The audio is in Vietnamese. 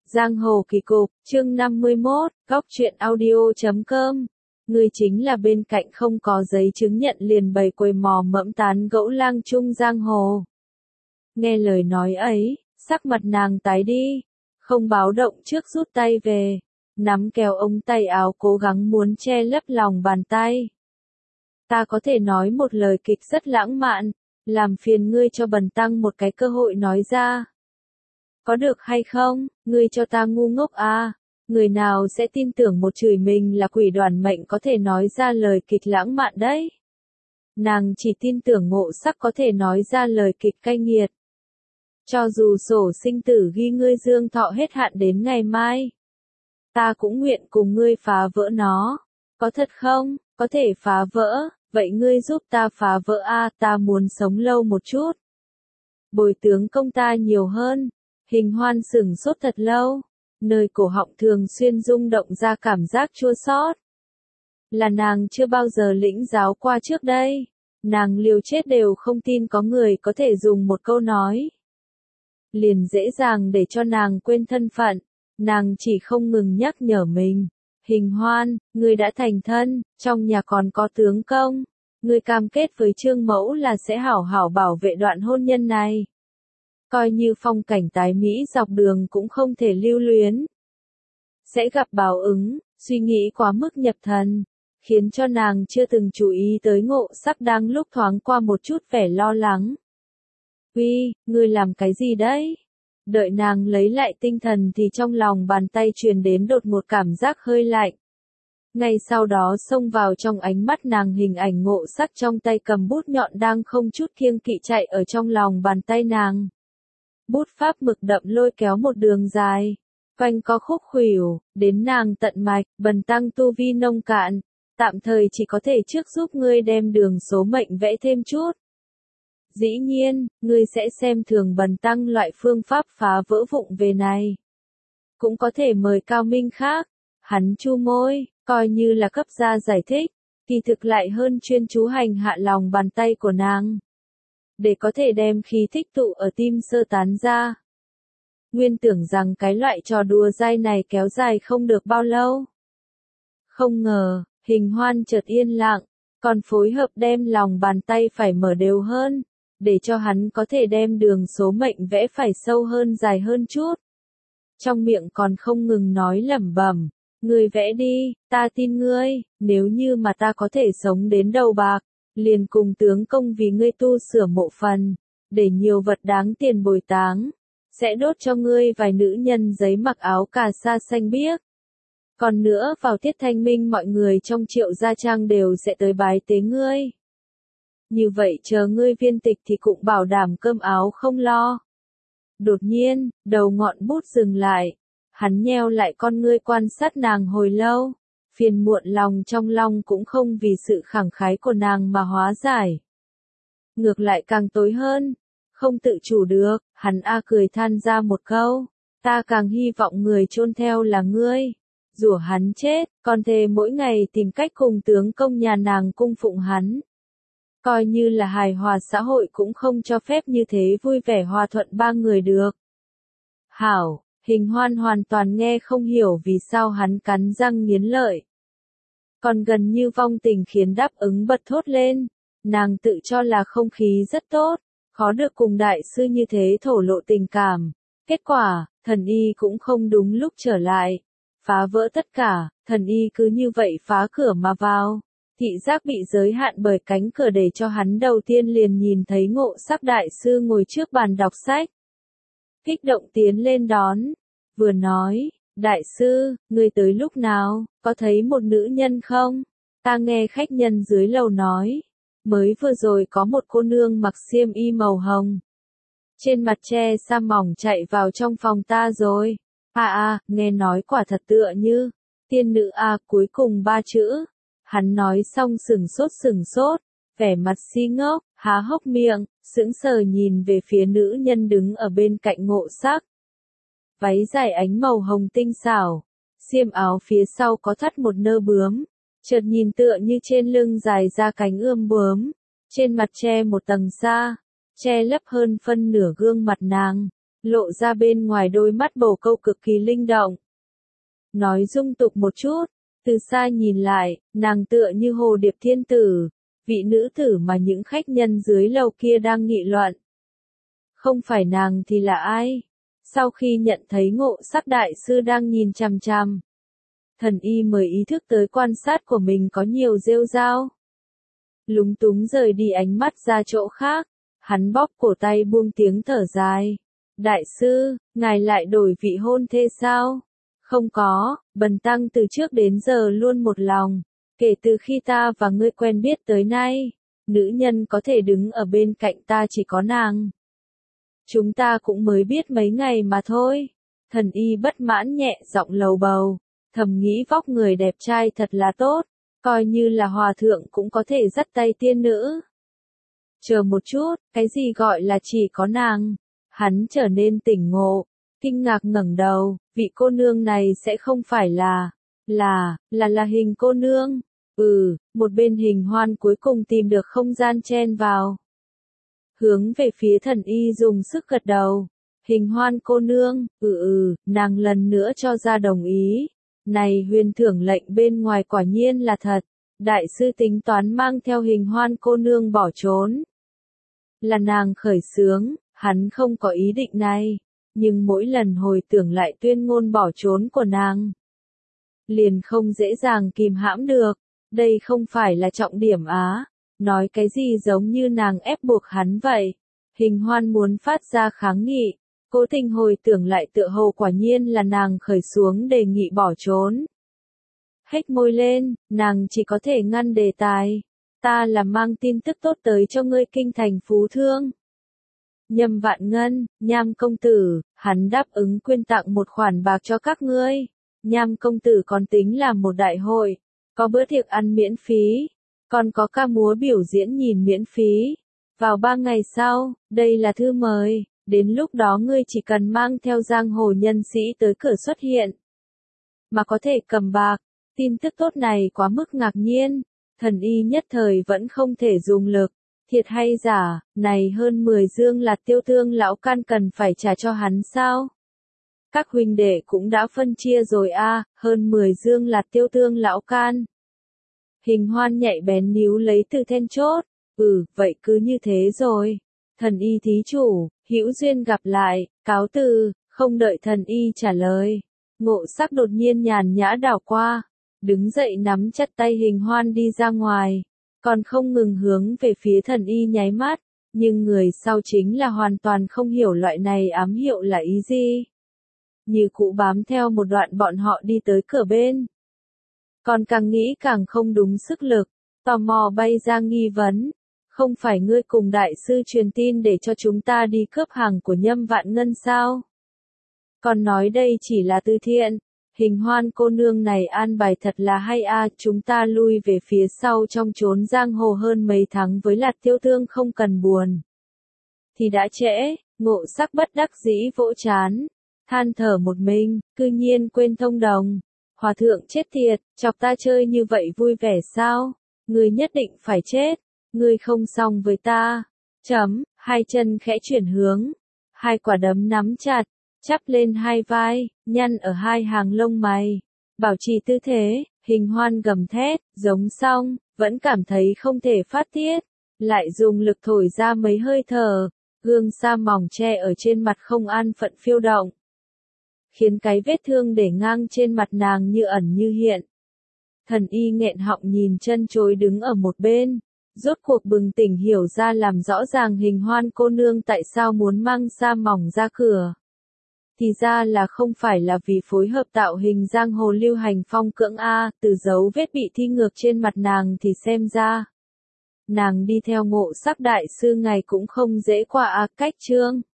Giang hồ kỳ cục, chương 51, góc truyện audio.com. Ngươi chính là bên cạnh không có giấy chứng nhận liền bày quầy mò mẫm tán gẫu lang chung giang hồ. Nghe lời nói ấy, sắc mặt nàng tái đi, không báo động trước rút tay về, nắm kéo ống tay áo cố gắng muốn che lấp lòng bàn tay. Ta có thể nói một lời kịch rất lãng mạn, làm phiền ngươi cho bần tăng một cái cơ hội nói ra. Có được hay không, ngươi cho ta ngu ngốc à, người nào sẽ tin tưởng một chửi mình là quỷ đoàn mệnh có thể nói ra lời kịch lãng mạn đấy. Nàng chỉ tin tưởng Ngộ Sắc có thể nói ra lời kịch cay nghiệt. Cho dù sổ sinh tử ghi ngươi dương thọ hết hạn đến ngày mai, ta cũng nguyện cùng ngươi phá vỡ nó. Có thật không, có thể phá vỡ, vậy ngươi giúp ta phá vỡ a, ta muốn sống lâu một chút. Bồi tướng công ta nhiều hơn. Hình Hoan sửng sốt thật lâu, nơi cổ họng thường xuyên rung động ra cảm giác chua xót. Là nàng chưa bao giờ lĩnh giáo qua trước đây, nàng liều chết đều không tin có người có thể dùng một câu nói liền dễ dàng để cho nàng quên thân phận. Nàng chỉ không ngừng nhắc nhở mình, Hình Hoan, ngươi đã thành thân, trong nhà còn có tướng công, ngươi cam kết với Trương Mẫu là sẽ hảo hảo bảo vệ đoạn hôn nhân này. Coi như phong cảnh tái mỹ dọc đường cũng không thể lưu luyến. Sẽ gặp báo ứng, suy nghĩ quá mức nhập thần, khiến cho nàng chưa từng chú ý tới Ngộ Sắc đang lúc thoáng qua một chút vẻ lo lắng. Uy, ngươi làm cái gì đấy? Đợi nàng lấy lại tinh thần thì trong lòng bàn tay truyền đến đột ngột cảm giác hơi lạnh. Ngay sau đó xông vào trong ánh mắt nàng hình ảnh Ngộ Sắc trong tay cầm bút nhọn đang không chút kiêng kỵ chạy ở trong lòng bàn tay nàng. Bút pháp mực đậm lôi kéo một đường dài, quanh co khúc khuỷu, đến nàng tận mạch, bần tăng tu vi nông cạn, tạm thời chỉ có thể trước giúp ngươi đem đường số mệnh vẽ thêm chút. Dĩ nhiên, ngươi sẽ xem thường bần tăng loại phương pháp phá vỡ vụng về này. Cũng có thể mời cao minh khác, hắn chu môi, coi như là cấp ra giải thích, kỳ thực lại hơn chuyên chú hành hạ lòng bàn tay của nàng. Để có thể đem khí thích tụ ở tim sơ tán ra. Nguyên tưởng rằng cái loại trò đùa dai này kéo dài không được bao lâu. Không ngờ, Hình Hoan chợt yên lặng, còn phối hợp đem lòng bàn tay phải mở đều hơn, để cho hắn có thể đem đường số mệnh vẽ phải sâu hơn dài hơn chút. Trong miệng còn không ngừng nói lẩm bẩm, ngươi vẽ đi, ta tin ngươi, nếu như mà ta có thể sống đến đầu bạc. Liền cùng tướng công vì ngươi tu sửa mộ phần, để nhiều vật đáng tiền bồi táng, sẽ đốt cho ngươi vài nữ nhân giấy mặc áo cà sa xanh biếc. Còn nữa vào tiết thanh minh mọi người trong Triệu gia trang đều sẽ tới bái tế ngươi. Như vậy chờ ngươi viên tịch thì cũng bảo đảm cơm áo không lo. Đột nhiên, đầu ngọn bút dừng lại, hắn nheo lại con ngươi quan sát nàng hồi lâu. Phiền muộn lòng trong lòng cũng không vì sự khẳng khái của nàng mà hóa giải. Ngược lại càng tối hơn, không tự chủ được, hắn cười than ra một câu, ta càng hy vọng người chôn theo là ngươi. Rủa hắn chết, còn thề mỗi ngày tìm cách cùng tướng công nhà nàng cung phụng hắn. Coi như là hài hòa xã hội cũng không cho phép như thế vui vẻ hòa thuận ba người được. Hảo. Hình Hoan hoàn toàn nghe không hiểu vì sao hắn cắn răng nghiến lợi. Còn gần như vong tình khiến đáp ứng bật thốt lên. Nàng tự cho là không khí rất tốt, khó được cùng đại sư như thế thổ lộ tình cảm. Kết quả, thần y cũng không đúng lúc trở lại. Phá vỡ tất cả, thần y cứ như vậy phá cửa mà vào. Thị giác bị giới hạn bởi cánh cửa để cho hắn đầu tiên liền nhìn thấy Ngộ Sắc đại sư ngồi trước bàn đọc sách. Kích động tiến lên đón, vừa nói, đại sư, ngươi tới lúc nào, có thấy một nữ nhân không? Ta nghe khách nhân dưới lầu nói, mới vừa rồi có một cô nương mặc xiêm y màu hồng. Trên mặt che sa mỏng chạy vào trong phòng ta rồi. Nghe nói quả thật tựa như, tiên nữ cuối cùng 3 chữ. Hắn nói xong sừng sốt, vẻ mặt si ngốc, há hốc miệng, sững sờ nhìn về phía nữ nhân đứng ở bên cạnh Ngộ Sắc. Váy dài ánh màu hồng tinh xảo, xiêm áo phía sau có thắt một nơ bướm, chợt nhìn tựa như trên lưng dài ra cánh ươm bướm, trên mặt che một tầng sa, che lấp hơn phân nửa gương mặt nàng. lộ ra bên ngoài đôi mắt bồ câu cực kỳ linh động. Nói dung tục một chút, từ xa nhìn lại, nàng tựa như hồ điệp thiên tử, vị nữ tử mà những khách nhân dưới lầu kia đang nghị luận. Không phải nàng thì là ai? Sau khi nhận thấy Ngộ Sắc đại sư đang nhìn chằm chằm, Thần Y mới ý thức tới quan sát của mình có nhiều rêu rao. Lúng túng rời đi ánh mắt ra chỗ khác, hắn bóp cổ tay buông tiếng thở dài. Đại sư, ngài lại đổi vị hôn thê sao? Không có, Bần tăng từ trước đến giờ luôn một lòng, kể từ khi ta và ngươi quen biết tới nay, nữ nhân có thể đứng ở bên cạnh ta chỉ có nàng. Chúng ta cũng mới biết mấy ngày mà thôi. Thần Y bất mãn nhẹ giọng lầu bầu, thầm nghĩ vóc người đẹp trai thật là tốt, coi như là hòa thượng cũng có thể dắt tay tiên nữ. Chờ một chút, cái gì gọi là chỉ có nàng? Hắn trở nên tỉnh ngộ, kinh ngạc ngẩng đầu, vị cô nương này sẽ không phải là Hình cô nương. Một bên Hình Hoan cuối cùng tìm được không gian chen vào. Hướng về phía Thần Y dùng sức gật đầu. Hình Hoan cô nương, nàng lần nữa cho ra đồng ý. Này huyền thưởng lệnh bên ngoài quả nhiên là thật. Đại sư tính toán mang theo Hình Hoan cô nương bỏ trốn. Là nàng khởi xướng, hắn không có ý định này. Nhưng mỗi lần hồi tưởng lại tuyên ngôn bỏ trốn của nàng, liền không dễ dàng kìm hãm được. Đây không phải là trọng điểm á. Nói cái gì giống như nàng ép buộc hắn vậy. Hình Hoan muốn phát ra kháng nghị. Cố tình hồi tưởng lại tựa hồ quả nhiên là nàng khởi xuống đề nghị bỏ trốn. Hếch môi lên, nàng chỉ có thể ngăn đề tài. Ta là mang tin tức tốt tới cho ngươi kinh thành phú thương. Nhâm Vạn Ngân, Nham công tử, hắn đáp ứng quyên tặng một khoản bạc cho các ngươi. Nham công tử còn tính là một đại hội, có bữa tiệc ăn miễn phí, còn có ca múa biểu diễn nhìn miễn phí. Vào 3 ngày sau, đây là thư mời, đến lúc đó ngươi chỉ cần mang theo giang hồ nhân sĩ tới cửa xuất hiện, mà có thể cầm bạc. Tin tức tốt này quá mức ngạc nhiên, Thần Y nhất thời vẫn không thể dùng lực. Thiệt hay giả, này hơn 10 dương là Tiêu Tương lão can cần phải trả cho hắn sao? Các huynh đệ cũng đã phân chia rồi a, hơn 10 dương là Tiêu Tương lão can. Hình Hoan nhạy bén níu lấy từ then chốt. Vậy cứ như thế rồi. Thần Y thí chủ, hữu duyên gặp lại, cáo từ. Không đợi Thần Y trả lời, Ngộ Sắc đột nhiên nhàn nhã đảo qua, đứng dậy nắm chặt tay Hình Hoan đi ra ngoài. Còn không ngừng hướng về phía Thần Y nháy mắt, nhưng người sau chính là hoàn toàn không hiểu loại này ám hiệu là ý gì. Như cũ bám theo một đoạn bọn họ đi tới cửa bên. Còn càng nghĩ càng không đúng sức lực, tò mò bay ra nghi vấn. Không phải ngươi cùng đại sư truyền tin để cho chúng ta đi cướp hàng của Nhâm Vạn Ngân sao? Còn nói đây chỉ là từ thiện. Hình Hoan cô nương này an bài thật là hay a, chúng ta lui về phía sau trong chốn giang hồ hơn mấy tháng với Lạt Tiêu Tương không cần buồn. Thì đã trễ, Ngộ Sắc bất đắc dĩ vỗ chán, than thở một mình, cư nhiên quên thông đồng. Hòa thượng chết tiệt, chọc ta chơi như vậy vui vẻ sao? Ngươi nhất định phải chết, ngươi không xong với ta. Hai chân khẽ chuyển hướng, hai quả đấm nắm chặt, chắp lên hai vai, nhăn ở hai hàng lông mày. Bảo trì tư thế, Hình Hoan gầm thét, giống xong, vẫn cảm thấy không thể phát tiết. Lại dùng lực thổi ra mấy hơi thở, gương sa mỏng che ở trên mặt không an phận phiêu động. Khiến cái vết thương để ngang trên mặt nàng như ẩn như hiện. Thần Y nghẹn họng nhìn chân chối đứng ở một bên. Rốt cuộc bừng tỉnh hiểu ra làm rõ ràng Hình Hoan cô nương tại sao muốn mang sa mỏng ra cửa. Thì ra là không phải là vì phối hợp tạo hình giang hồ lưu hành phong cưỡng a, từ dấu vết bị thi ngược trên mặt nàng thì xem ra. Nàng đi theo Ngộ Sắc đại sư ngày cũng không dễ qua a, cách chương.